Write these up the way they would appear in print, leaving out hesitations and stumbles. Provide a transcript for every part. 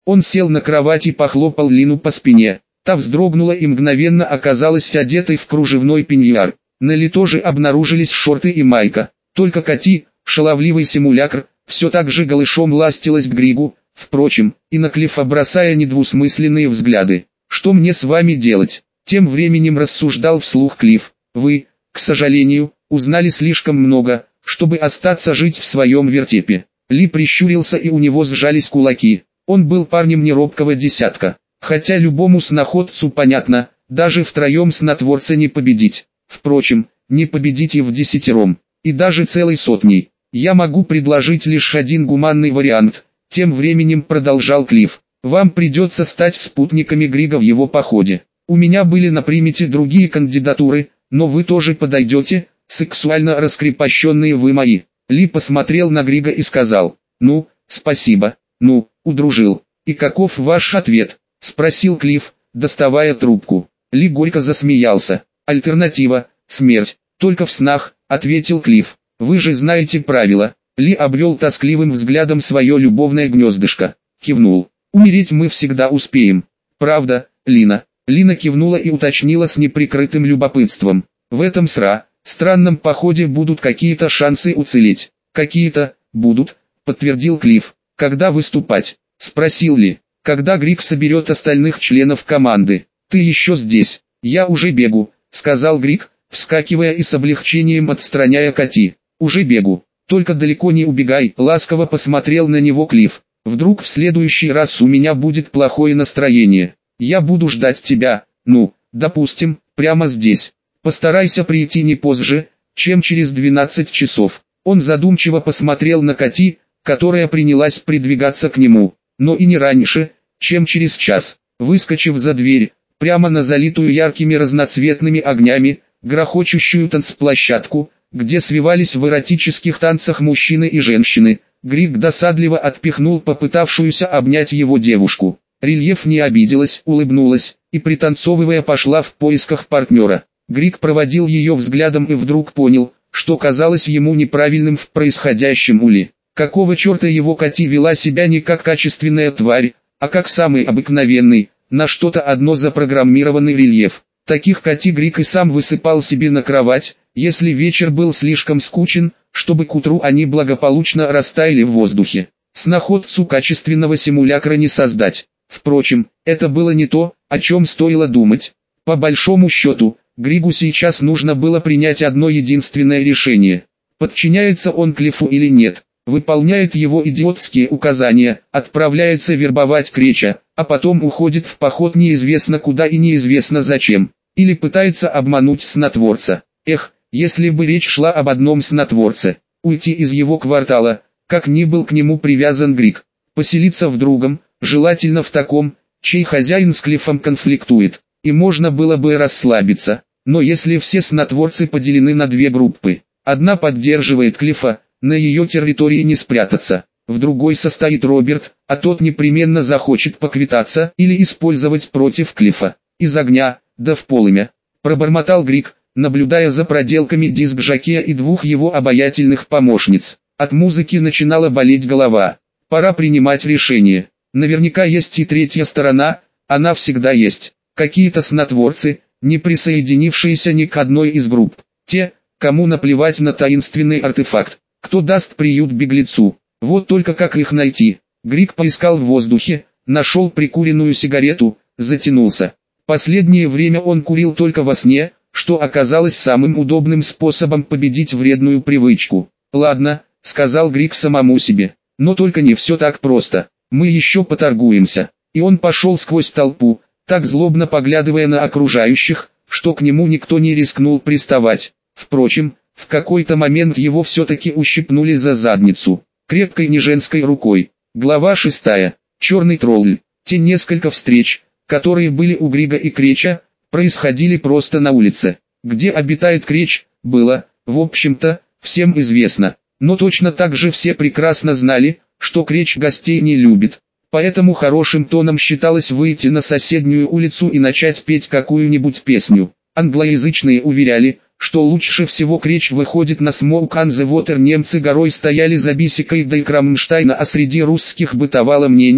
Он сел на кровать и похлопал Лину по спине. Та вздрогнула и мгновенно оказалась одетой в кружевной пеньюар. На Ли тоже обнаружились шорты и майка. Только Кати, шаловливый симулякр, все так же голышом ластилась к Григу, впрочем, и на Клиффа бросая недвусмысленные взгляды. «Что мне с вами делать?» Тем временем рассуждал вслух Клифф. «Вы, к сожалению, узнали слишком много, чтобы остаться жить в своем вертепе». Ли прищурился и у него сжались кулаки. Он был парнем неробкого десятка. Хотя любому сноходцу понятно, даже втроем снотворца не победить. Впрочем, не победить и вдесятером, и даже целой сотней. Я могу предложить лишь один гуманный вариант. Тем временем продолжал Клифф. Вам придется стать спутниками Грига в его походе. У меня были на примете другие кандидатуры, но вы тоже подойдете, сексуально раскрепощенные вы мои. Ли посмотрел на Грига и сказал: «Ну, спасибо, ну, удружил». «И каков ваш ответ?» — спросил Клифф, доставая трубку. Ли горько засмеялся. «Альтернатива — смерть, только в снах», — ответил Клифф. «Вы же знаете правила». Ли обвел тоскливым взглядом свое любовное гнездышко. Кивнул. «Умереть мы всегда успеем. Правда, Лина?» Лина кивнула и уточнила с неприкрытым любопытством. «В этом странном походе будут какие-то шансы уцелеть?» «Какие-то, будут», — подтвердил Клифф. «Когда выступать?» — спросил Ли. «Когда Григ соберет остальных членов команды». «Ты еще здесь?» «Я уже бегу», — сказал Григ, вскакивая и с облегчением отстраняя Кати. «Уже бегу. Только далеко не убегай», — ласково посмотрел на него Клифф. «Вдруг в следующий раз у меня будет плохое настроение. Я буду ждать тебя, ну, допустим, прямо здесь. Постарайся прийти не позже, чем через 12 часов». Он задумчиво посмотрел на Кати, которая принялась придвигаться к нему, но и не раньше, чем через час. Выскочив за дверь, прямо на залитую яркими разноцветными огнями, грохочущую танцплощадку, где свивались в эротических танцах мужчины и женщины, Григ досадливо отпихнул попытавшуюся обнять его девушку. Рельеф не обиделась, улыбнулась, и пританцовывая пошла в поисках партнера. Григ проводил ее взглядом и вдруг понял, что казалось ему неправильным в происходящем у Ли. Какого черта его Кати вела себя не как качественная тварь, а как самый обыкновенный, на что-то одно запрограммированный рельеф. Таких Кати Григ и сам высыпал себе на кровать, если вечер был слишком скучен, чтобы к утру они благополучно растаяли в воздухе. Сноходцу качественного симулякра не создать. Впрочем, это было не то, о чем стоило думать. По большому счету, Григу сейчас нужно было принять одно единственное решение. Подчиняется он Клиффу или нет, выполняет его идиотские указания, отправляется вербовать Креча, а потом уходит в поход неизвестно куда и неизвестно зачем, или пытается обмануть снотворца. Эх, если бы речь шла об одном снотворце, уйти из его квартала, как ни был к нему привязан Григ, поселиться в другом, желательно в таком, чей хозяин с Клиффом конфликтует, и можно было бы расслабиться. Но если все снотворцы поделены на две группы, одна поддерживает Клиффа, на ее территории не спрятаться, в другой состоит Роберт, а тот непременно захочет поквитаться или использовать против Клиффа. Из огня, да в полымя, пробормотал Григ, наблюдая за проделками диск-жокея и двух его обаятельных помощниц. От музыки начинала болеть голова. Пора принимать решение. Наверняка есть и третья сторона, она всегда есть. Какие-то снотворцы, не присоединившиеся ни к одной из групп. Те, кому наплевать на таинственный артефакт. Кто даст приют беглецу? Вот только как их найти? Григ поискал в воздухе, нашел прикуренную сигарету, затянулся. Последнее время он курил только во сне, что оказалось самым удобным способом победить вредную привычку. «Ладно», — сказал Григ самому себе, — «но только не все так просто. Мы еще поторгуемся». И он пошел сквозь толпу, так злобно поглядывая на окружающих, что к нему никто не рискнул приставать. Впрочем, в какой-то момент его все-таки ущипнули за задницу, крепкой неженской рукой. Глава 6. Черный тролль. Те несколько встреч, которые были у Грига и Креча, происходили просто на улице. Где обитает Креч, было, в общем-то, всем известно. Но точно так же все прекрасно знали, что Креч гостей не любит. Поэтому хорошим тоном считалось выйти на соседнюю улицу и начать петь какую-нибудь песню. Англоязычные уверяли, что лучше всего Креч выходит на Smoke on the Water. Немцы горой стояли за Бисикой да и Крамнштайна, а среди русских бытовало мнение,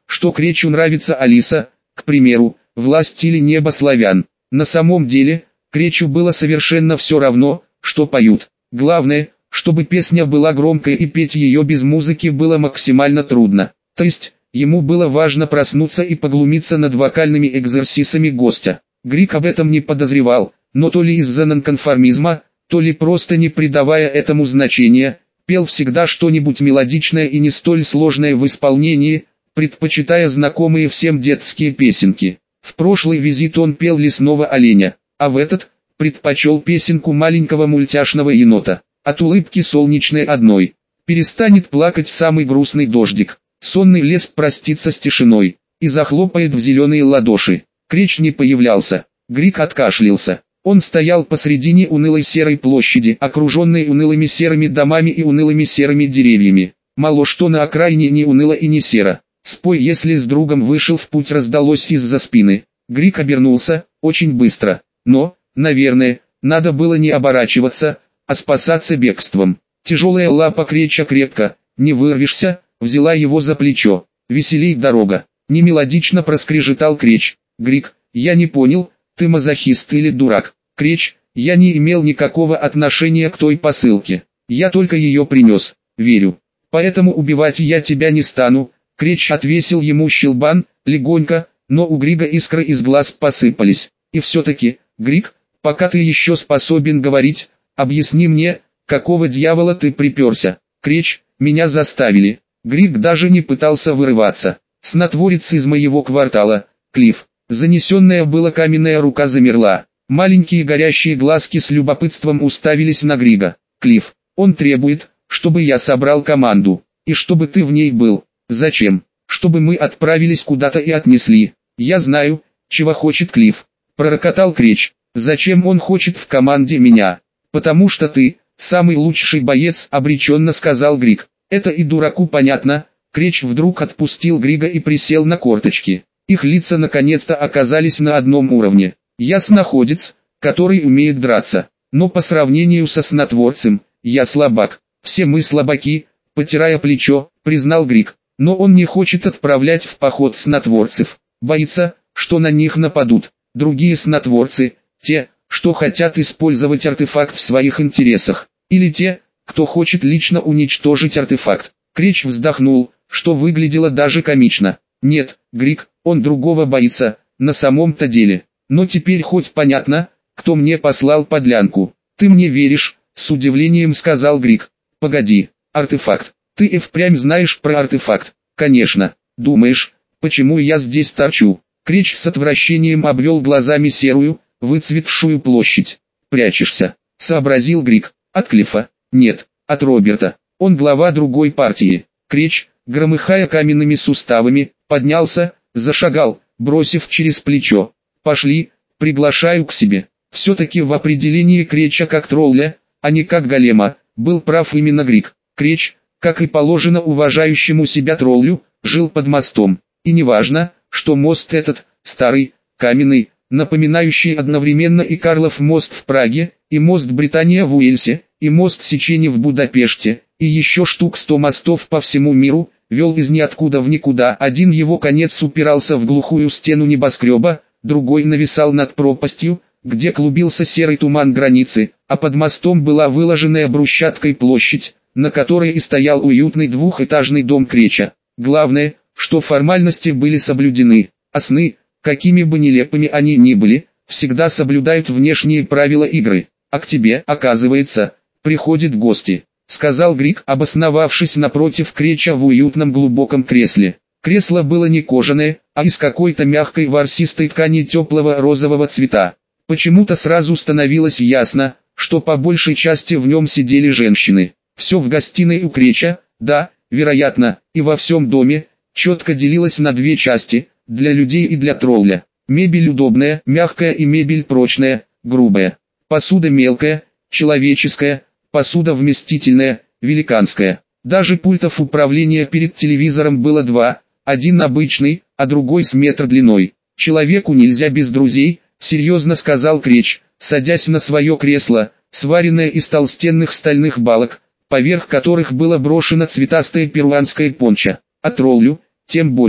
что Кречу нравится Алиса, к примеру, «Власть или небо славян». На самом деле, Кречу было совершенно все равно, что поют. Главное, чтобы песня была громкой, и петь ее без музыки было максимально трудно. То есть, ему было важно проснуться и поглумиться над вокальными экзерсисами гостя. Грик об этом не подозревал, но то ли из-за нонконформизма, то ли просто не придавая этому значения, пел всегда что-нибудь мелодичное и не столь сложное в исполнении, предпочитая знакомые всем детские песенки. В прошлый визит он пел «Лесного оленя», а в этот предпочел песенку маленького мультяшного енота. От улыбки солнечной одной перестанет плакать в самый грустный дождик. Сонный лес простится с тишиной и захлопает в зеленые ладоши. Креч не появлялся. Грик откашлялся. Он стоял посредине унылой серой площади, окруженной унылыми серыми домами и унылыми серыми деревьями. Мало что на окраине не уныло и не серо. «Спой, если с другом вышел в путь», раздалось из-за спины. Грик обернулся, очень быстро. Но, наверное, надо было не оборачиваться, а спасаться бегством. Тяжелая лапа Креча крепко, не вырвешься, взяла его за плечо. «Веселей дорога», — немелодично проскрежетал Креч. «Грик, я не понял, ты мазохист или дурак?» «Креч, я не имел никакого отношения к той посылке. Я только ее принес, верю. Поэтому убивать я тебя не стану». Креч отвесил ему щелбан, легонько, но у Грига искры из глаз посыпались. «И все-таки, Григ, пока ты еще способен говорить, объясни мне, какого дьявола ты приперся?» «Креч, меня заставили». Григ даже не пытался вырываться. «Снотворец из моего квартала, Клифф». Занесенная была каменная рука замерла. Маленькие горящие глазки с любопытством уставились на Грига. «Клифф, он требует, чтобы я собрал команду, и чтобы ты в ней был». «Зачем?» «Чтобы мы отправились куда-то и отнесли». «Я знаю, чего хочет Клифф», — пророкотал Креч. «Зачем он хочет в команде меня?» «Потому что ты, самый лучший боец», — обреченно сказал Григ. «Это и дураку понятно». Креч вдруг отпустил Грига и присел на корточки. Их лица наконец-то оказались на одном уровне. «Я сноходец, который умеет драться, но по сравнению со снотворцем, я слабак». «Все мы слабаки», — потирая плечо, признал Григ. «Но он не хочет отправлять в поход снотворцев. Боится, что на них нападут другие снотворцы, те, что хотят использовать артефакт в своих интересах, или те, кто хочет лично уничтожить артефакт». Креч вздохнул, что выглядело даже комично. «Нет, Григ, он другого боится, на самом-то деле. Но теперь хоть понятно, кто мне послал подлянку». «Ты мне веришь?» — с удивлением сказал Григ. «Погоди, артефакт. Ты и впрямь знаешь про артефакт?» «Конечно. Думаешь, почему я здесь торчу?» Креч с отвращением обвел глазами серую, выцветшую площадь. «Прячешься», — сообразил Григ. «От Клиффа?» «Нет, от Роберта. Он глава другой партии». Креч, громыхая каменными суставами, поднялся, зашагал, бросив через плечо. «Пошли, приглашаю к себе». Все-таки в определении Креча как тролля, а не как голема, был прав именно Григ. Креч, как и положено уважающему себя троллю, жил под мостом. И неважно, что мост этот, старый, каменный, напоминающий одновременно и Карлов мост в Праге, и мост Британия в Уэльсе, и мост Сечени в Будапеште, и еще штук 100 мостов по всему миру, вел из ниоткуда в никуда. Один его конец упирался в глухую стену небоскреба, другой нависал над пропастью, где клубился серый туман границы, а под мостом была выложенная брусчаткой площадь, на которой и стоял уютный двухэтажный дом Креча. Главное, что формальности были соблюдены, а сны, какими бы нелепыми они ни были, всегда соблюдают внешние правила игры. «А к тебе, оказывается, приходят гости», — сказал Григ, обосновавшись напротив Креча в уютном глубоком кресле. Кресло было не кожаное, а из какой-то мягкой ворсистой ткани теплого розового цвета. Почему-то сразу становилось ясно, что по большей части в нем сидели женщины. Все в гостиной у Креча, да, вероятно, и во всем доме, четко делилось на две части, для людей и для тролля. Мебель удобная, мягкая, и мебель прочная, грубая. Посуда мелкая, человеческая, посуда вместительная, великанская. Даже пультов управления перед телевизором было два, один обычный, а другой с метр длиной. «Человеку нельзя без друзей», — серьезно сказал Креч, садясь на свое кресло, сваренное из толстенных стальных балок, поверх которых было брошено цветастое перуанское пончо. «А троллю, тем более».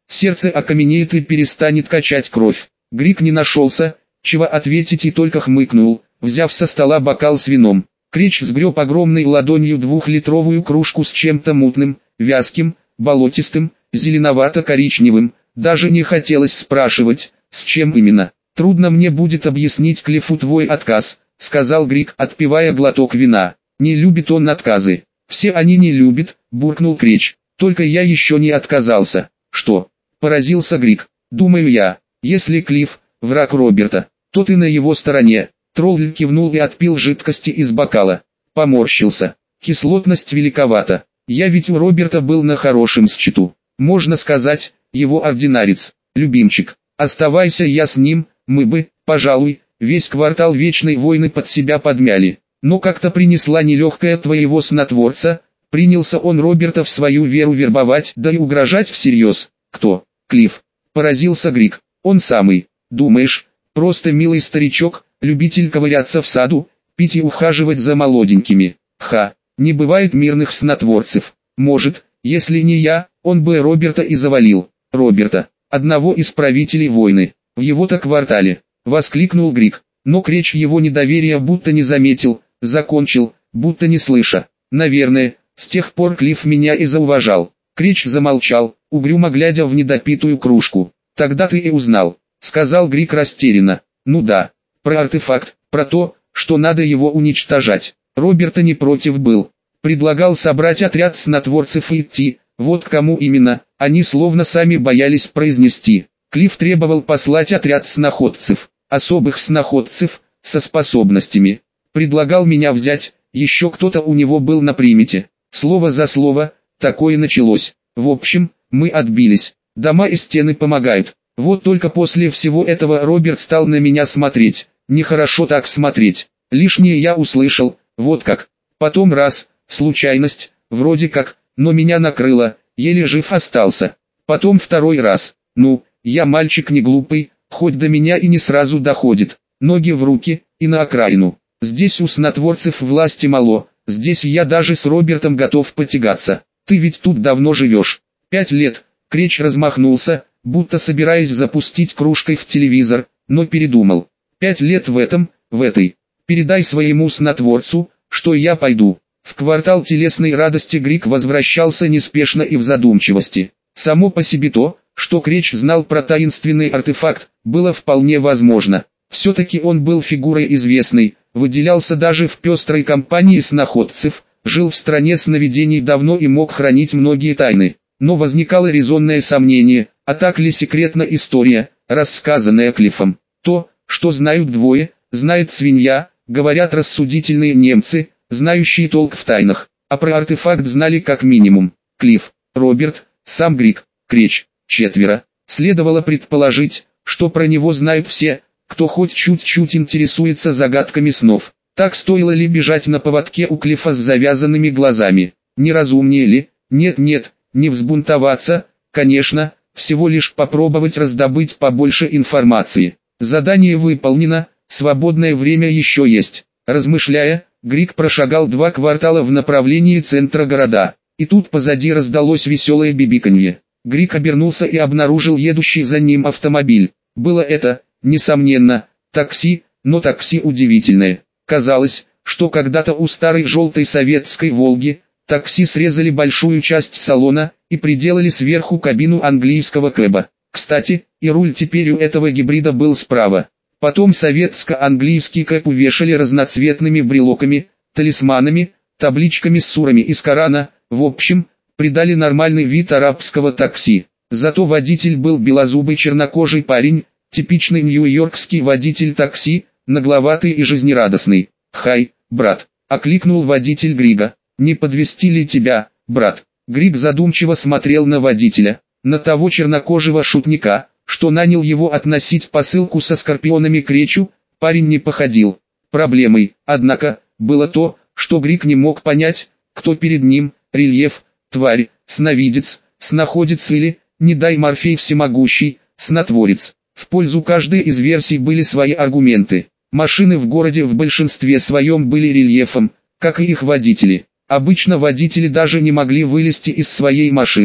сердце окаменеет и перестанет качать кровь. Грик не нашелся, чего ответить, и только хмыкнул, взяв со стола бокал с вином. Кречь сгреб огромной ладонью 2-литровую кружку с чем-то мутным, вязким, болотистым, зеленовато-коричневым. Даже не хотелось спрашивать, с чем именно. «Трудно мне будет объяснить Клиффу твой отказ», — сказал Грик, отпивая глоток вина. «Не любит он отказы». «Все они не любят», — буркнул Кречь. «Только я еще не отказался». «Что?» — поразился Грик. «Думаю я, если Клифф — враг Роберта, то ты на его стороне». Тролль кивнул и отпил жидкости из бокала. Поморщился. «Кислотность великовата. Я ведь у Роберта был на хорошем счету. Можно сказать, его ординарец, любимчик. Оставайся я с ним, мы бы, пожалуй, весь квартал Вечной войны под себя подмяли. Но как-то принесла нелегкая твоего снотворца, принялся он Роберта в свою веру вербовать, да и угрожать всерьез». «Кто?» «Клифф», — поразился Грик. «Он самый. Думаешь, просто милый старичок, любитель ковыряться в саду, пить и ухаживать за молоденькими? Ха, не бывает мирных снотворцев. Может, если не я, он бы Роберта и завалил». «Роберта, одного из правителей войны, в его-то квартале», — воскликнул Грик. Но Кречь его недоверия будто не заметил, закончил, будто не слыша. «Наверное, с тех пор Клифф меня и зауважал». Кречь замолчал, угрюмо глядя в недопитую кружку. «Тогда ты и узнал», — сказал Грик растерянно. «Ну да, про артефакт, про то, что надо его уничтожать. Роберта не против был. Предлагал собрать отряд снотворцев и идти, вот кому именно, они словно сами боялись произнести. Клифф требовал послать отряд сноходцев, особых сноходцев, со способностями. Предлагал меня взять, еще кто-то у него был на примете. Слово за слово, такое началось. В общем, мы отбились. Дома и стены помогают. Вот только после всего этого Роберт стал на меня смотреть. Нехорошо так смотреть. Лишнее я услышал, вот как. Потом раз, случайность, вроде как, но меня накрыло, еле жив остался. Потом второй раз. Ну, я мальчик не глупый, хоть до меня и не сразу доходит. Ноги в руки, и на окраину. Здесь у снотворцев власти мало, здесь я даже с Робертом готов потягаться. Ты ведь тут давно живешь. 5 лет. Кречь размахнулся, будто собираясь запустить кружкой в телевизор, но передумал. 5 лет в этой. Передай своему снотворцу, что я пойду. В квартал телесной радости Грик возвращался неспешно и в задумчивости. Само по себе то, что Кречь знал про таинственный артефакт, было вполне возможно. Все-таки он был фигурой известной, выделялся даже в пестрой компании сноходцев, жил в стране сновидений давно и мог хранить многие тайны. Но возникало резонное сомнение, а так ли секретна история, рассказанная Клиффом. То, что знают двое, знает свинья, говорят рассудительные немцы, знающие толк в тайнах. А про артефакт знали как минимум Клифф, Роберт, сам Грик, Кречь, 4. Следовало предположить, что про него знают все, кто хоть чуть-чуть интересуется загадками снов. Так стоило ли бежать на поводке у Клиффа с завязанными глазами? Не разумнее ли? Нет, не взбунтоваться, конечно, всего лишь попробовать раздобыть побольше информации. Задание выполнено, свободное время еще есть. Размышляя, Грик прошагал 2 квартала в направлении центра города. И тут позади раздалось веселое бибиканье. Грик обернулся и обнаружил едущий за ним автомобиль. Было это, несомненно, такси, но такси удивительное. Казалось, что когда-то у старой желтой советской «Волги» такси срезали большую часть салона и приделали сверху кабину английского кэба. Кстати, и руль теперь у этого гибрида был справа. Потом советско-английский кэб увешали разноцветными брелоками, талисманами, табличками с сурами из Корана, в общем, придали нормальный вид арабского такси. Зато водитель был белозубый чернокожий парень, типичный нью-йоркский водитель такси, нагловатый и жизнерадостный. «Хай, брат!» — окликнул водитель Грига. «Не подвезти ли тебя, брат?» Григ задумчиво смотрел на водителя, на того чернокожего шутника, что нанял его относить посылку со скорпионами Кречу. Парень не походил. Проблемой, однако, было то, что Григ не мог понять, кто перед ним: рельеф, тварь, сновидец, сноходец или, не дай Морфей всемогущий, снотворец. В пользу каждой из версий были свои аргументы. Машины в городе в большинстве своем были рельефом, как и их водители. Обычно водители даже не могли вылезти из своей машины,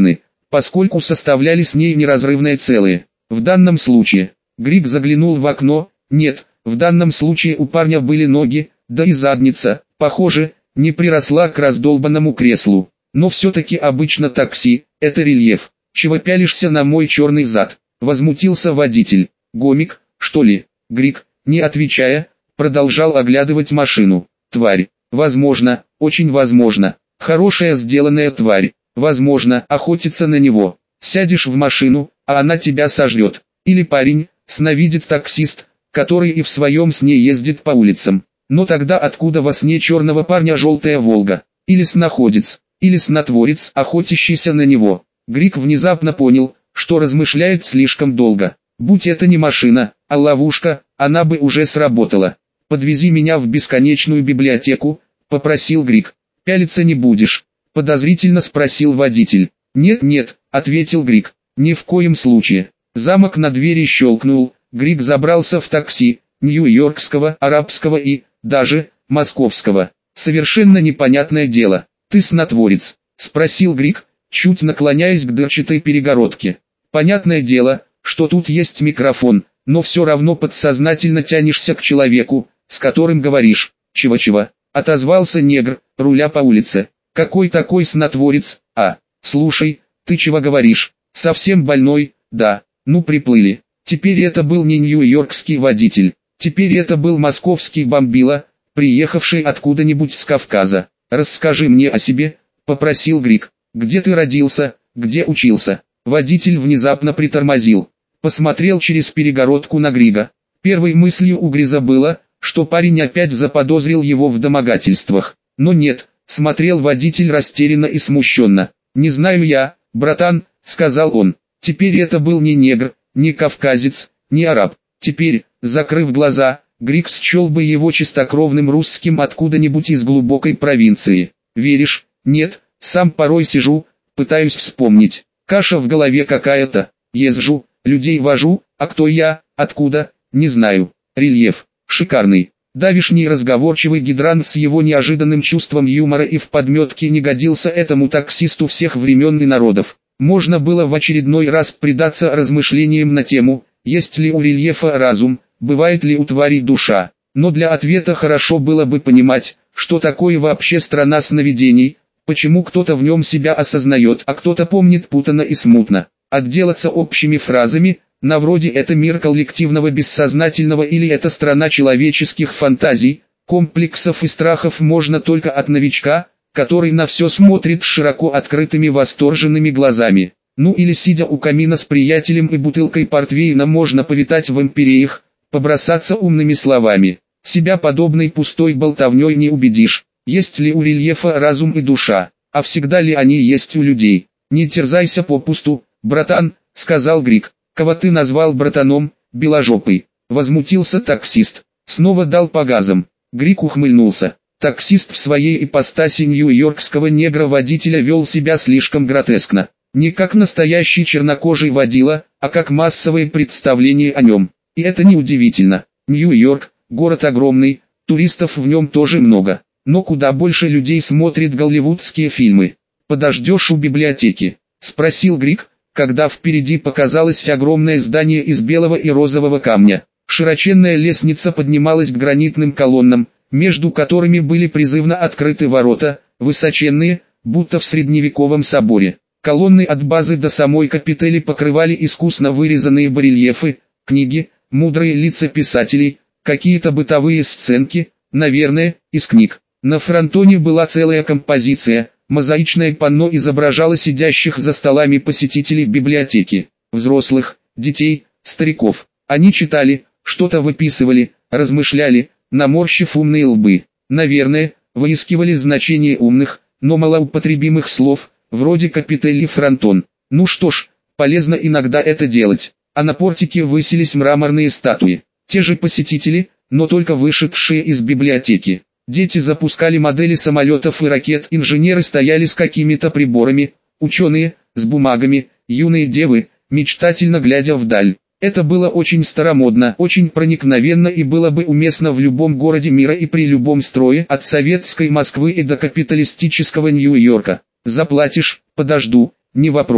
поскольку составляли с ней неразрывное целое. В данном случае, Григ заглянул в окно, нет, в данном случае у парня были ноги, да и задница, похоже, не приросла к раздолбанному креслу. Но все-таки обычно такси, это рельеф. Чего пялишься на мой черный зад? Возмутился водитель. Гомик, что ли? Григ, не отвечая, продолжал оглядывать машину. Тварь. Возможно, очень возможно. Хорошая сделанная тварь. Возможно, охотится на него. Сядешь в машину, а она тебя сожрет. Или парень, сновидит таксист, который и в своем сне ездит по улицам. Но тогда откуда во сне черного парня желтая Волга? Или сноходец, или снотворец, охотящийся на него? Григ внезапно понял, что размышляет слишком долго. Будь это не машина, а ловушка, она бы уже сработала. «Подвези меня в бесконечную библиотеку», — попросил Григ. «Пялиться не будешь?» — подозрительно спросил водитель. «Нет», — ответил Григ. «Ни в коем случае». Замок на двери щелкнул, Григ забрался в такси, нью-йоркского, арабского и, даже, московского. «Совершенно непонятное дело. Ты снотворец?» — спросил Григ, чуть наклоняясь к дырчатой перегородке. «Понятное дело, что тут есть микрофон, но все равно подсознательно тянешься к человеку, с которым говоришь». «Чего-чего?» — отозвался негр, руля по улице. «Какой такой снотворец? Слушай, ты чего говоришь? Совсем больной?» «Да, ну приплыли». Теперь это был не нью-йоркский водитель, теперь это был московский бомбила, приехавший откуда-нибудь с Кавказа. «Расскажи мне о себе», — попросил Григ. «Где ты родился, где учился?» Водитель внезапно притормозил, посмотрел через перегородку на Грига. Первой мыслью у Гриза было, что парень опять заподозрил его в домогательствах. Но нет, смотрел водитель растерянно и смущенно. «Не знаю я, братан», — сказал он. Теперь это был не негр, не кавказец, не араб. Теперь, закрыв глаза, Григ счел бы его чистокровным русским откуда-нибудь из глубокой провинции. «Веришь?» «Нет, сам порой сижу, пытаюсь вспомнить. Каша в голове какая-то. Езжу, людей вожу, а кто я, откуда, не знаю». Рельеф. Шикарный. Давишний разговорчивый гидрант с его неожиданным чувством юмора и в подметке не годился этому таксисту всех времен и народов. Можно было в очередной раз предаться размышлениям на тему, есть ли у рельефа разум, бывает ли у тварей душа. Но для ответа хорошо было бы понимать, что такое вообще страна сновидений, почему кто-то в нем себя осознает, а кто-то помнит путанно и смутно. Отделаться общими фразами, на вроде «это мир коллективного бессознательного» или «это страна человеческих фантазий», комплексов и страхов можно только от новичка, который на все смотрит с широко открытыми восторженными глазами. Ну или сидя у камина с приятелем и бутылкой портвейна можно повитать в империях, побросаться умными словами. Себя подобной пустой болтовней не убедишь, есть ли у рельефа разум и душа, а всегда ли они есть у людей. «Не терзайся попусту, братан», — сказал Григ. «Кого ты назвал братаном, беложопый?» — возмутился таксист. Снова дал по газам. Григ ухмыльнулся. Таксист в своей ипостаси нью-йоркского негра-водителя вел себя слишком гротескно. Не как настоящий чернокожий водила, а как массовое представление о нем. И это неудивительно. Нью-Йорк, город огромный, туристов в нем тоже много. Но куда больше людей смотрит голливудские фильмы. «Подождешь у библиотеки?» — спросил Григ, когда впереди показалось огромное здание из белого и розового камня. Широченная лестница поднималась к гранитным колоннам, между которыми были призывно открыты ворота, высоченные, будто в средневековом соборе. Колонны от базы до самой капители покрывали искусно вырезанные барельефы, книги, мудрые лица писателей, какие-то бытовые сценки, наверное, из книг. На фронтоне была целая композиция, мозаичное панно изображало сидящих за столами посетителей библиотеки, взрослых, детей, стариков. Они читали, что-то выписывали, размышляли, наморщив умные лбы. Наверное, выискивали значение умных, но малоупотребимых слов, вроде «капителли фронтон». Ну что ж, полезно иногда это делать. А на портике высились мраморные статуи. Те же посетители, но только вышедшие из библиотеки. Дети запускали модели самолетов и ракет, инженеры стояли с какими-то приборами, ученые, с бумагами, юные девы, мечтательно глядя вдаль. Это было очень старомодно, очень проникновенно и было бы уместно в любом городе мира и при любом строе, от советской Москвы и до капиталистического Нью-Йорка. «Заплатишь, подожду, не вопрос»,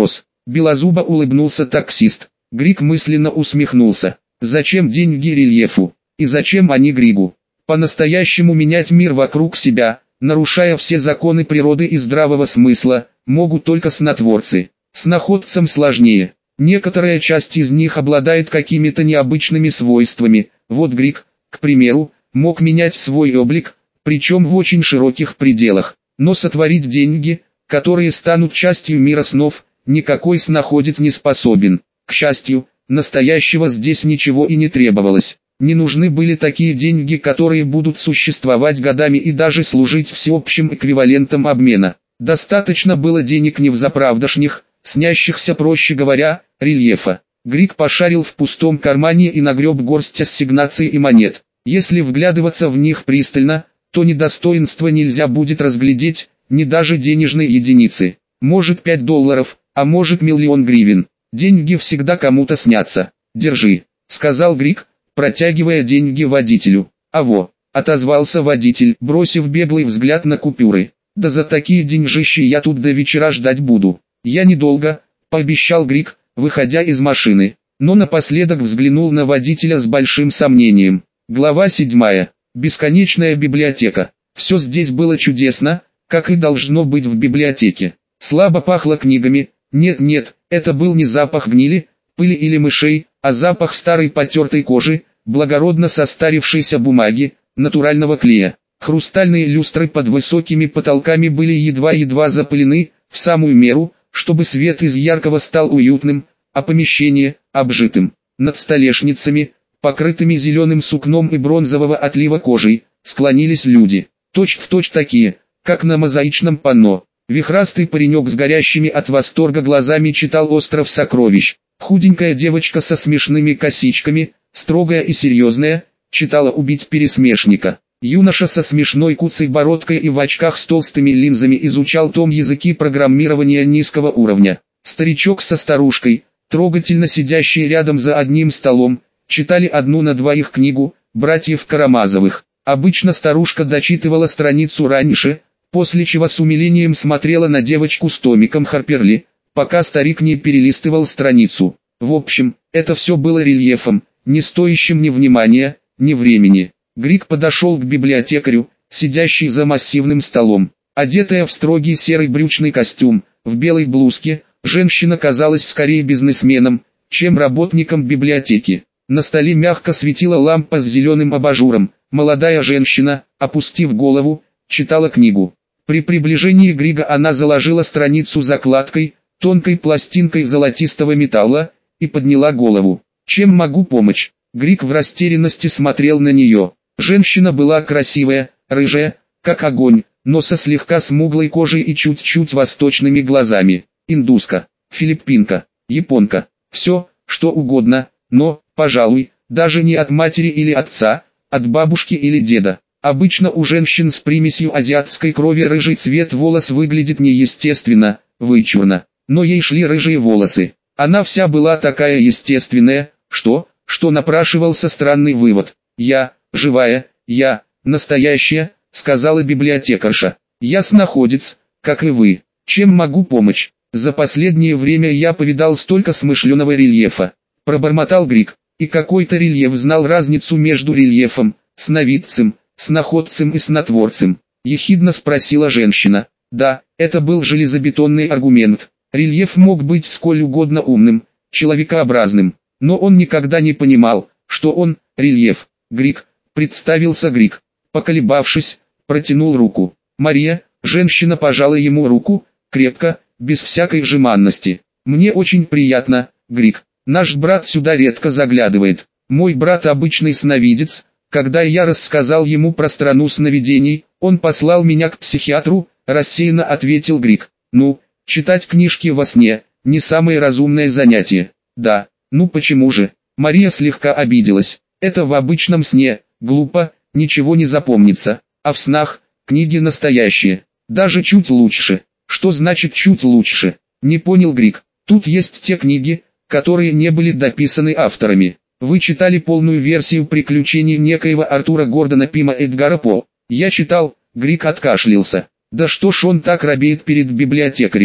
Белозубо улыбнулся таксист. Григ мысленно усмехнулся. Зачем деньги рельефу? И зачем они Григу? По-настоящему менять мир вокруг себя, нарушая все законы природы и здравого смысла, могут только снотворцы. Сноходцам сложнее. Некоторая часть из них обладает какими-то необычными свойствами. Вот Григ, к примеру, мог менять свой облик, причем в очень широких пределах. Но сотворить деньги, которые станут частью мира снов, никакой сноходец не способен. К счастью, настоящего здесь ничего и не требовалось. Не нужны были такие деньги, которые будут существовать годами и даже служить всеобщим эквивалентом обмена. Достаточно было денег невзаправдошних, снящихся, проще говоря, рельефа. Григ пошарил в пустом кармане и нагреб горсть ассигнаций и монет. Если вглядываться в них пристально, то недостоинства нельзя будет разглядеть, ни даже денежной единицы. Может $5, а может миллион гривен. Деньги всегда кому-то снятся. «Держи», — сказал Григ, протягивая деньги водителю. «Аво», — отозвался водитель, бросив беглый взгляд на купюры. «Да за такие деньжищи я тут до вечера ждать буду». «Я недолго», — пообещал Григ, выходя из машины. Но напоследок взглянул на водителя с большим сомнением. Глава 7. Бесконечная библиотека. Все здесь было чудесно, как и должно быть в библиотеке. Слабо пахло книгами. Нет, это был не запах гнили, пыли или мышей, а запах старой потертой кожи, благородно состарившейся бумаги, натурального клея. Хрустальные люстры под высокими потолками были едва-едва запылены, в самую меру, чтобы свет из яркого стал уютным, а помещение – обжитым. Над столешницами, покрытыми зеленым сукном и бронзового отлива кожей, склонились люди, точь-в-точь такие, как на мозаичном панно. Вихрастый паренек с горящими от восторга глазами читал «Остров сокровищ». Худенькая девочка со смешными косичками, строгая и серьезная, читала «Убить пересмешника». Юноша со смешной куцей бородкой и в очках с толстыми линзами изучал том языки программирования низкого уровня. Старичок со старушкой, трогательно сидящие рядом за одним столом, читали одну на двоих книгу «Братьев Карамазовых». Обычно старушка дочитывала страницу раньше, после чего с умилением смотрела на девочку с томиком Харперли, пока старик не перелистывал страницу. В общем, это все было рельефом, не стоящим ни внимания, ни времени. Григ подошел к библиотекарю, сидящей за массивным столом. Одетая в строгий серый брючный костюм, в белой блузке, женщина казалась скорее бизнесменом, чем работником библиотеки. На столе мягко светила лампа с зеленым абажуром. Молодая женщина, опустив голову, читала книгу. При приближении Грига она заложила страницу закладкой, тонкой пластинкой золотистого металла, и подняла голову. «Чем могу помочь?» Григ в растерянности смотрел на нее. Женщина была красивая, рыжая, как огонь, но со слегка смуглой кожей и чуть-чуть восточными глазами. Индуска, филиппинка, японка, все, что угодно, но, пожалуй, даже не от матери или отца, от бабушки или деда. Обычно у женщин с примесью азиатской крови рыжий цвет волос выглядит неестественно, вычурно, но ей шли рыжие волосы. Она вся была такая естественная, что напрашивался странный вывод. «Я, живая, я, настоящая», — сказала библиотекарша. «Я сноходец, как и вы. Чем могу помочь? За последнее время я повидал столько смышленого рельефа», — пробормотал Григ. И какой-то рельеф знал разницу между рельефом, сновидцем, сноходцем и снотворцем. Ехидно спросила женщина. Да, это был железобетонный аргумент. Рельеф мог быть сколь угодно умным, человекообразным, но он никогда не понимал, что он – рельеф. Григ, представился Григ. Поколебавшись, протянул руку. Мария, женщина пожала ему руку, крепко, без всякой жеманности. Мне очень приятно, Григ. Наш брат сюда редко заглядывает. Мой брат обычный сновидец. Когда я рассказал ему про страну сновидений, он послал меня к психиатру, рассеянно ответил Григ. Ну, читать книжки во сне, не самое разумное занятие. Да, ну почему же? Мария слегка обиделась. Это в обычном сне, глупо, ничего не запомнится. А в снах, книги настоящие. Даже чуть лучше. Что значит чуть лучше? Не понял Григ. Тут есть те книги, которые не были дописаны авторами. Вы читали полную версию приключений некоего Артура Гордона Пима Эдгара По? Я читал, Григ откашлялся. Да что ж он так робеет перед библиотекарем?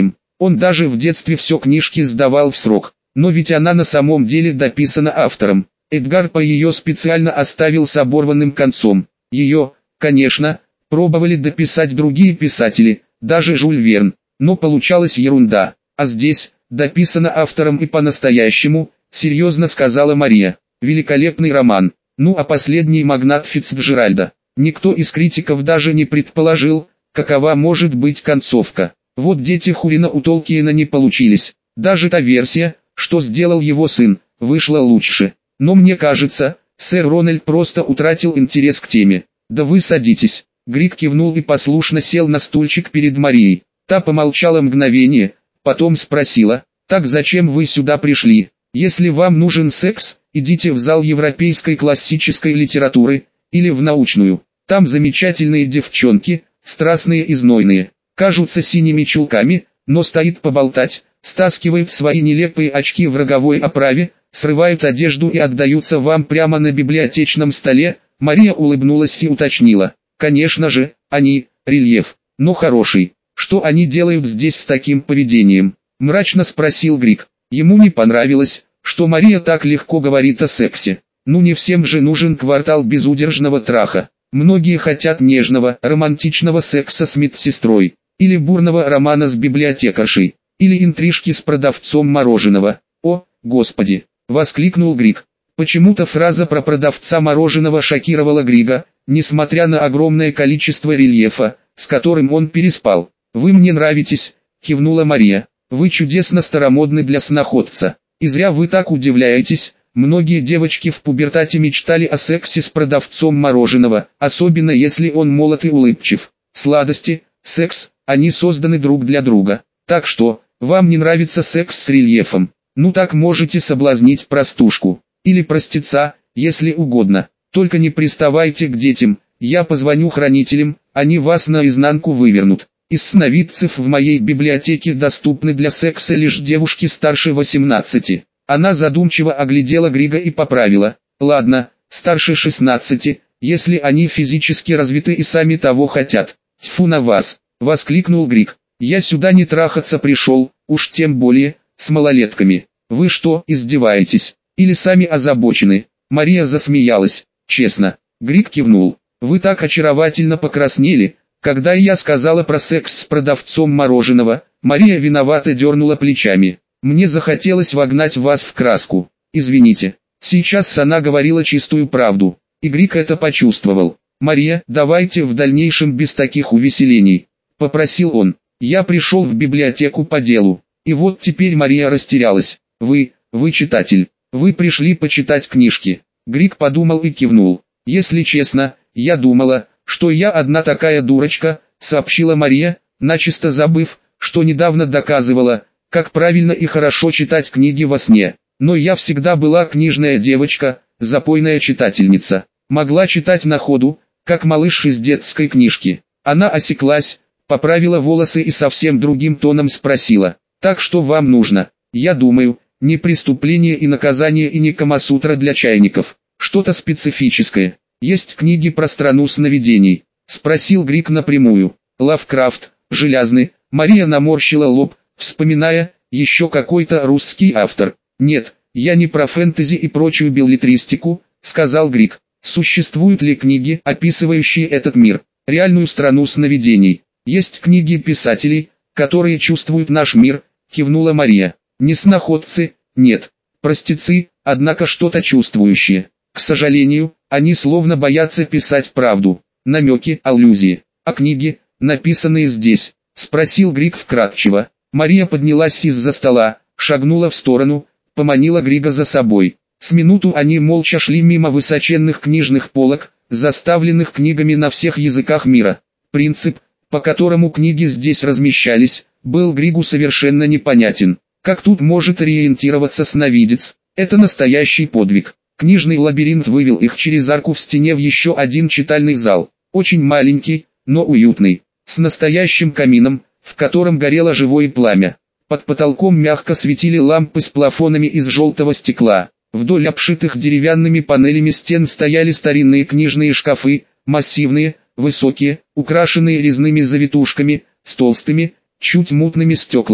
Он даже в детстве все книжки сдавал в срок. Но ведь она на самом деле дописана автором. Эдгар по ее специально оставил с оборванным концом. Ее, конечно, пробовали дописать другие писатели, даже Жюль Верн, но получалась ерунда. А здесь, дописано автором и по-настоящему, серьезно сказала Мария. Великолепный роман. Ну а последний магнат Фицджеральда. Никто из критиков даже не предположил, какова может быть концовка. Вот дети Хурина у Толкиена не получились. Даже та версия, что сделал его сын, вышла лучше. Но мне кажется, сэр Рональд просто утратил интерес к теме. Да вы садитесь. Григ кивнул и послушно сел на стульчик перед Марией. Та помолчала мгновение, потом спросила: «Так зачем вы сюда пришли? Если вам нужен секс, идите в зал европейской классической литературы, или в научную. Там замечательные девчонки, страстные и знойные, кажутся синими чулками, но стоит поболтать, стаскивают свои нелепые очки в роговой оправе, срывают одежду и отдаются вам прямо на библиотечном столе». Мария улыбнулась и уточнила: «Конечно же, они, рельеф, но хороший. Что они делают здесь с таким поведением?» Мрачно спросил Григ. Ему не понравилось, что Мария так легко говорит о сексе. Ну не всем же нужен квартал безудержного траха. Многие хотят нежного, романтичного секса с медсестрой, или бурного романа с библиотекаршей, или интрижки с продавцом мороженого. «О, Господи!» — воскликнул Григ. Почему-то фраза про продавца мороженого шокировала Грига, несмотря на огромное количество рельефа, с которым он переспал. «Вы мне нравитесь», — кивнула Мария. «Вы чудесно старомодны для сноходца. И зря вы так удивляетесь. Многие девочки в пубертате мечтали о сексе с продавцом мороженого, особенно если он молод и улыбчив. Сладости, секс, они созданы друг для друга. Так что, вам не нравится секс с рельефом? Ну так можете соблазнить простушку. Или простеца, если угодно. Только не приставайте к детям, я позвоню хранителям, они вас наизнанку вывернут. Из сновидцев в моей библиотеке доступны для секса лишь девушки старше 18. Она задумчиво оглядела Грига и поправила: «Ладно, старше 16, если они физически развиты и сами того хотят». «Тьфу на вас!» — воскликнул Григ. «Я сюда не трахаться пришел, уж тем более, с малолетками. Вы что, издеваетесь? Или сами озабочены?» Мария засмеялась. «Честно». Григ кивнул. «Вы так очаровательно покраснели, когда я сказала про секс с продавцом мороженого». Мария виновато дернула плечами. «Мне захотелось вогнать вас в краску. Извините». Сейчас она говорила чистую правду, и Григ это почувствовал. «Мария, давайте в дальнейшем без таких увеселений», — попросил он. «Я пришел в библиотеку по делу». И вот теперь Мария растерялась. Вы читатель. Вы пришли почитать книжки». Григ подумал и кивнул. «Если честно, я думала, что я одна такая дурочка», — сообщила Мария, начисто забыв, что недавно доказывала, как правильно и хорошо читать книги во сне. «Но я всегда была книжная девочка, запойная читательница. Могла читать на ходу, как малыш из детской книжки». Она осеклась, поправила волосы и совсем другим тоном спросила: «Так что вам нужно?» «Я думаю, не преступление и наказание и не Камасутра для чайников. Что-то специфическое. Есть книги про страну сновидений?» — спросил Григ напрямую. «Лавкрафт, Железный». Мария наморщила лоб, вспоминая, еще какой-то русский автор. «Нет, я не про фэнтези и прочую беллетристику», — сказал Григ. «Существуют ли книги, описывающие этот мир, реальную страну сновидений?» «Есть книги писателей, которые чувствуют наш мир», — кивнула Мария. «Не сноходцы, нет. Простецы, однако что-то чувствующие. К сожалению, они словно боятся писать правду. Намеки, аллюзии. А книги, написанные здесь?» — спросил Григ вкратчиво. Мария поднялась из-за стола, шагнула в сторону, поманила Грига за собой. С минуту они молча шли мимо высоченных книжных полок, заставленных книгами на всех языках мира. Принцип, по которому книги здесь размещались, был Григу совершенно непонятен. Как тут может ориентироваться сновидец? Это настоящий подвиг. Книжный лабиринт вывел их через арку в стене в еще один читальный зал. Очень маленький, но уютный. С настоящим камином, в котором горело живое пламя. Под потолком мягко светили лампы с плафонами из желтого стекла. Вдоль обшитых деревянными панелями стен стояли старинные книжные шкафы, массивные, высокие, украшенные резными завитушками, с толстыми, чуть мутными стеклами.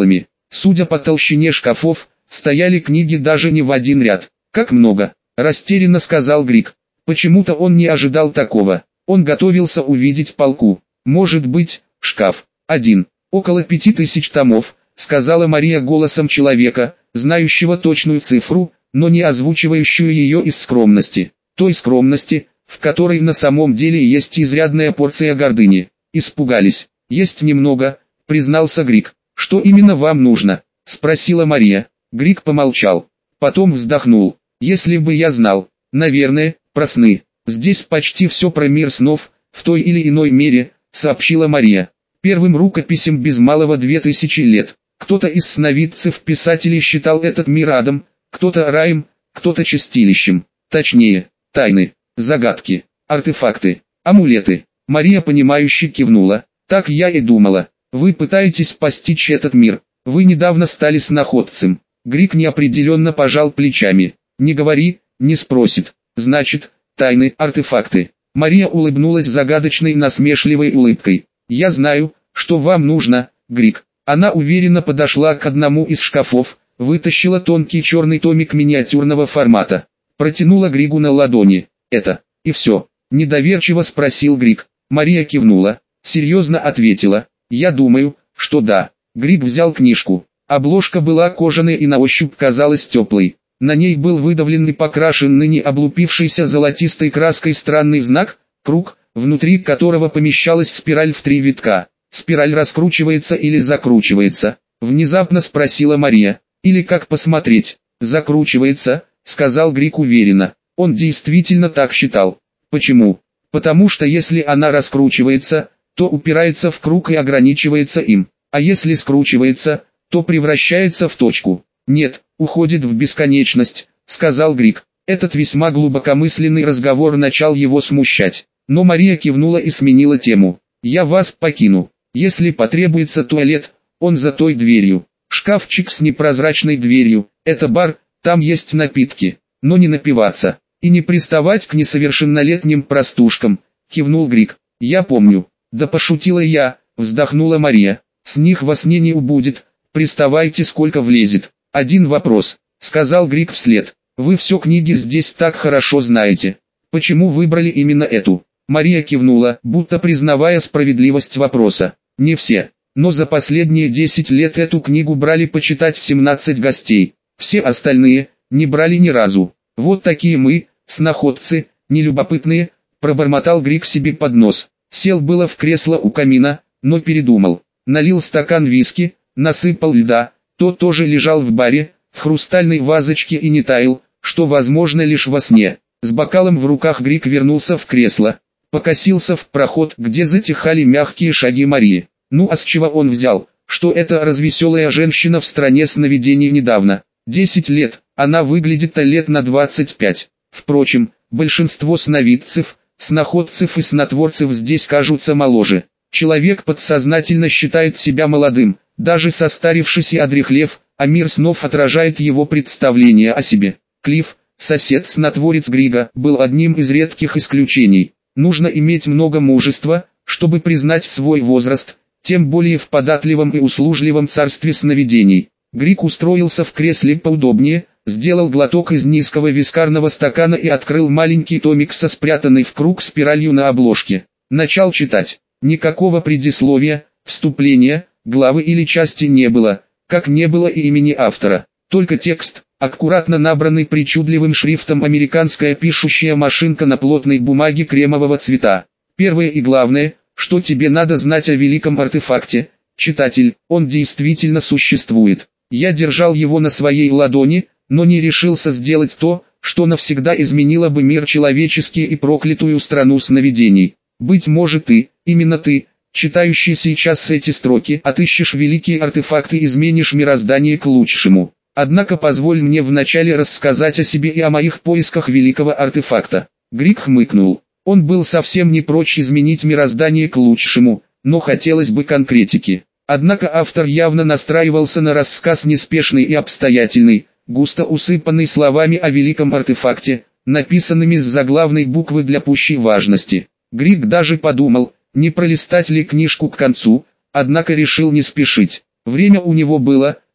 Судя по толщине шкафов, стояли книги даже не в один ряд. «Как много!» – растерянно сказал Грик. Почему-то он не ожидал такого. Он готовился увидеть полку. «Может быть, шкаф. Один. Около 5000 томов», – сказала Мария голосом человека, знающего точную цифру, но не озвучивающую ее из скромности. Той скромности, в которой на самом деле есть изрядная порция гордыни. «Испугались. Есть немного», – признался Грик. «Что именно вам нужно?» – спросила Мария. Грик помолчал. Потом вздохнул. «Если бы я знал. Наверное, про сны. Здесь почти все про мир снов, в той или иной мере», – сообщила Мария. «Первым рукописям без малого 2000 лет. Кто-то из сновидцев-писателей считал этот мир адом, кто-то раем, кто-то чистилищем. Точнее, тайны, загадки, артефакты, амулеты». Мария понимающе кивнула. «Так я и думала. Вы пытаетесь постичь этот мир. Вы недавно стали сноходцем». Грик неопределенно пожал плечами. «Не говори, не спросит. Значит, тайны, артефакты». Мария улыбнулась загадочной насмешливой улыбкой. «Я знаю, что вам нужно, Грик». Она уверенно подошла к одному из шкафов, вытащила тонкий черный томик миниатюрного формата. Протянула Григу на ладони. «Это и все?» – недоверчиво спросил Грик. Мария кивнула, серьезно ответила. «Я думаю, что да». Грик взял книжку. Обложка была кожаная и на ощупь казалась теплой. На ней был выдавленный покрашенный ныне облупившейся золотистой краской странный знак, круг, внутри которого помещалась спираль в 3 витка. «Спираль раскручивается или закручивается?» – внезапно спросила Мария. «Или как посмотреть?» «Закручивается», – сказал Грик уверенно. Он действительно так считал. «Почему?» «Потому что если она раскручивается, то упирается в круг и ограничивается им. А если скручивается, то превращается в точку. Нет, уходит в бесконечность», — сказал Грик. Этот весьма глубокомысленный разговор начал его смущать. Но Мария кивнула и сменила тему. «Я вас покину. Если потребуется туалет, он за той дверью. Шкафчик с непрозрачной дверью, это бар, там есть напитки, но не напиваться. И не приставать к несовершеннолетним простушкам», — кивнул Грик. «Я помню». «Да пошутила я», — вздохнула Мария. «С них во сне не убудет, приставайте сколько влезет». «Один вопрос», — сказал Грик вслед. «Вы все книги здесь так хорошо знаете. Почему выбрали именно эту?» Мария кивнула, будто признавая справедливость вопроса. «Не все, но за последние 10 лет эту книгу брали почитать 17 гостей. Все остальные не брали ни разу. Вот такие мы, сноходцы, нелюбопытные», — пробормотал Грик себе под нос. Сел было в кресло у камина, но передумал. Налил стакан виски, насыпал льда, тот тоже лежал в баре, в хрустальной вазочке и не таял, что возможно лишь во сне. С бокалом в руках Грик вернулся в кресло, покосился в проход, где затихали мягкие шаги Марии. Ну а с чего он взял, что эта развеселая женщина в стране сновидений недавно? 10 лет, она выглядит-то лет на 25. Впрочем, большинство сновидцев, сноходцев и снотворцев здесь кажутся моложе. Человек подсознательно считает себя молодым, даже состарившись и одряхлев, а мир снов отражает его представление о себе. Клифф, сосед-снотворец Грига, был одним из редких исключений. Нужно иметь много мужества, чтобы признать свой возраст, тем более в податливом и услужливом царстве сновидений. Грик устроился в кресле поудобнее, сделал глоток из низкого вискарного стакана и открыл маленький томик со спрятанной в круг спиралью на обложке. Начал читать. Никакого предисловия, вступления, главы или части не было, как не было и имени автора. Только текст, аккуратно набранный причудливым шрифтом американская пишущая машинка на плотной бумаге кремового цвета. Первое и главное, что тебе надо знать о великом артефакте, читатель, он действительно существует. Я держал его на своей ладони, но не решился сделать то, что навсегда изменило бы мир человеческий и проклятую страну сновидений. Быть может ты, именно ты, читающий сейчас эти строки, отыщешь великие артефакты и изменишь мироздание к лучшему. Однако позволь мне вначале рассказать о себе и о моих поисках великого артефакта. Грик хмыкнул. Он был совсем не прочь изменить мироздание к лучшему, но хотелось бы конкретики. Однако автор явно настраивался на рассказ неспешный и обстоятельный, густо усыпанный словами о великом артефакте, написанными с заглавной буквы для пущей важности. Грик даже подумал, не пролистать ли книжку к концу, однако решил не спешить. Время у него было,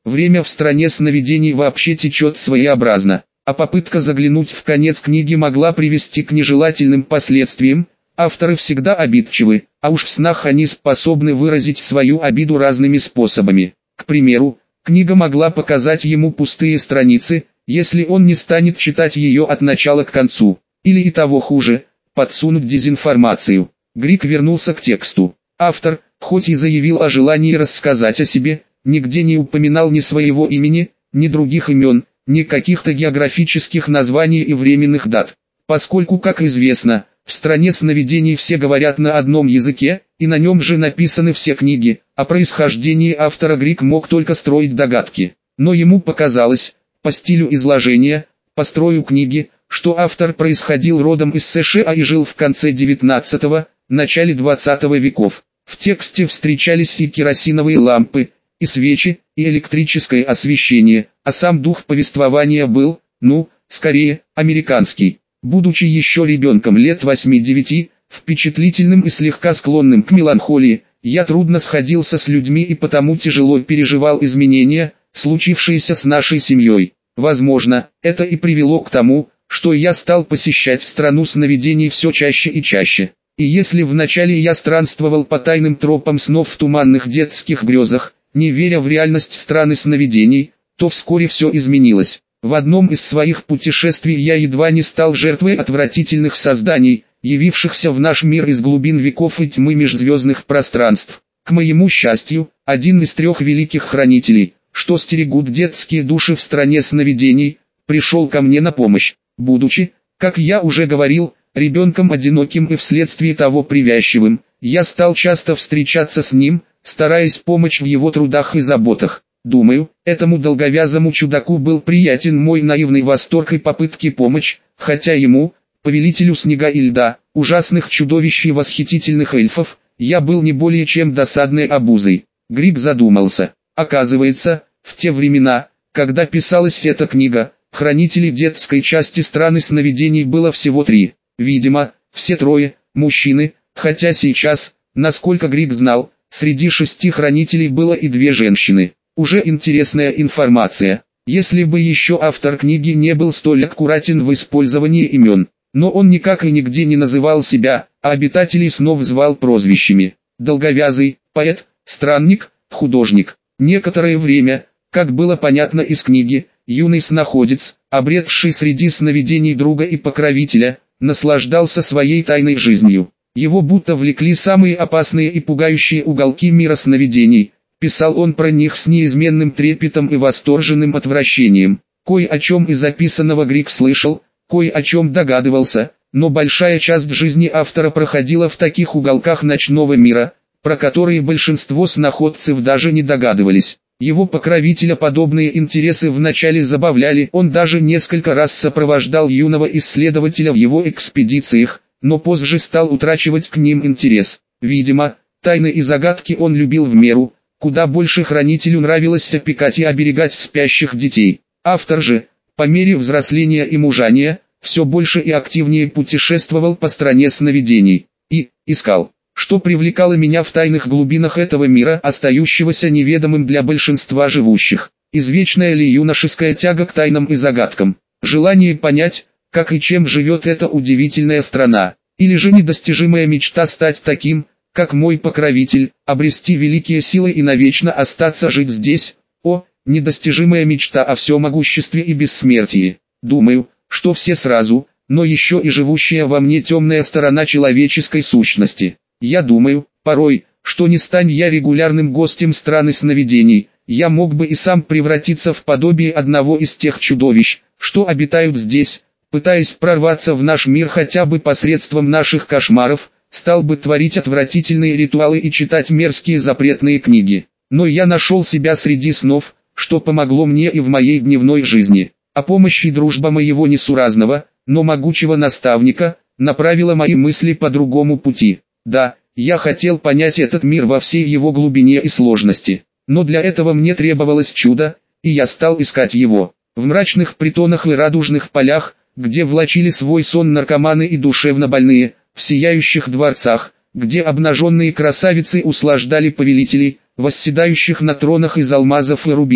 время в стране сновидений вообще течет своеобразно, а попытка заглянуть в конец книги могла привести к нежелательным последствиям. Авторы всегда обидчивы, а уж в снах они способны выразить свою обиду разными способами. К примеру, книга могла показать ему пустые страницы, если он не станет читать ее от начала к концу, или и того хуже, подсунуть дезинформацию. Грик вернулся к тексту. Автор, хоть и заявил о желании рассказать о себе, нигде не упоминал ни своего имени, ни других имен, ни каких-то географических названий и временных дат. Поскольку, как известно, в стране сновидений все говорят на одном языке, и на нем же написаны все книги, о происхождении автора Грик мог только строить догадки. Но ему показалось, по стилю изложения, по строю книги, что автор происходил родом из США и жил в конце XIX – начале XX веков. В тексте встречались и керосиновые лампы, и свечи, и электрическое освещение, а сам дух повествования был, скорее, американский. Будучи еще ребенком лет 8-9, впечатлительным и слегка склонным к меланхолии, я трудно сходился с людьми и потому тяжело переживал изменения, случившиеся с нашей семьей. Возможно, это и привело к тому, что я стал посещать страну сновидений все чаще и чаще. И если вначале я странствовал по тайным тропам снов в туманных детских грезах, не веря в реальность страны сновидений, то вскоре все изменилось. В одном из своих путешествий я едва не стал жертвой отвратительных созданий, явившихся в наш мир из глубин веков и тьмы межзвездных пространств. К моему счастью, один из 3 великих хранителей, что стерегут детские души в стране сновидений, пришел ко мне на помощь. Будучи, как я уже говорил, ребенком одиноким и вследствие того привязчивым, я стал часто встречаться с ним, стараясь помочь в его трудах и заботах. Думаю, этому долговязому чудаку был приятен мой наивный восторг и попытки помочь, хотя ему, повелителю снега и льда, ужасных чудовищ и восхитительных эльфов, я был не более чем досадной обузой. Грик задумался. Оказывается, в те времена, когда писалась эта книга, хранителей детской части страны сновидений было всего 3. Видимо, все 3 – мужчины, хотя сейчас, насколько Грик знал, среди 6 хранителей было и 2 женщины. Уже интересная информация, если бы еще автор книги не был столь аккуратен в использовании имен. Но он никак и нигде не называл себя, а обитателей снов звал прозвищами. Долговязый, поэт, странник, художник. Некоторое время, как было понятно из книги, юный сноходец, обретший среди сновидений друга и покровителя, наслаждался своей тайной жизнью. Его будто влекли самые опасные и пугающие уголки мира сновидений. Писал он про них с неизменным трепетом и восторженным отвращением. Кое о чем из записанного Грик слышал, кое о чем догадывался, но большая часть жизни автора проходила в таких уголках ночного мира, про которые большинство сноходцев даже не догадывались. Его покровителя подобные интересы вначале забавляли, он даже несколько раз сопровождал юного исследователя в его экспедициях, но позже стал утрачивать к ним интерес. Видимо, тайны и загадки он любил в меру, куда больше хранителю нравилось опекать и оберегать спящих детей. Автор же, по мере взросления и мужания, все больше и активнее путешествовал по стране сновидений и искал, что привлекало меня в тайных глубинах этого мира, остающегося неведомым для большинства живущих. Извечная ли юношеская тяга к тайнам и загадкам, желание понять, как и чем живет эта удивительная страна, или же недостижимая мечта стать таким, как мой покровитель, обрести великие силы и навечно остаться жить здесь. О, недостижимая мечта о всемогуществе и бессмертии. Думаю, что все сразу, но еще и живущая во мне темная сторона человеческой сущности. Я думаю, порой, что не стань я регулярным гостем страны сновидений, я мог бы и сам превратиться в подобие одного из тех чудовищ, что обитают здесь, пытаясь прорваться в наш мир хотя бы посредством наших кошмаров, стал бы творить отвратительные ритуалы и читать мерзкие запретные книги. Но я нашел себя среди снов, что помогло мне и в моей дневной жизни. А помощь и дружба моего несуразного, но могучего наставника, направила мои мысли по другому пути. Да, я хотел понять этот мир во всей его глубине и сложности. Но для этого мне требовалось чудо, и я стал искать его. В мрачных притонах и радужных полях, где влачили свой сон наркоманы и душевнобольные, в сияющих дворцах, где обнаженные красавицы услаждали повелителей, восседающих на тронах из алмазов и рубинов.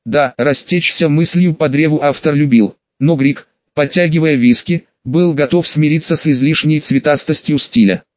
Да, растечься мыслью по древу автор любил, но Грик, подтягивая виски, был готов смириться с излишней цветастостью стиля.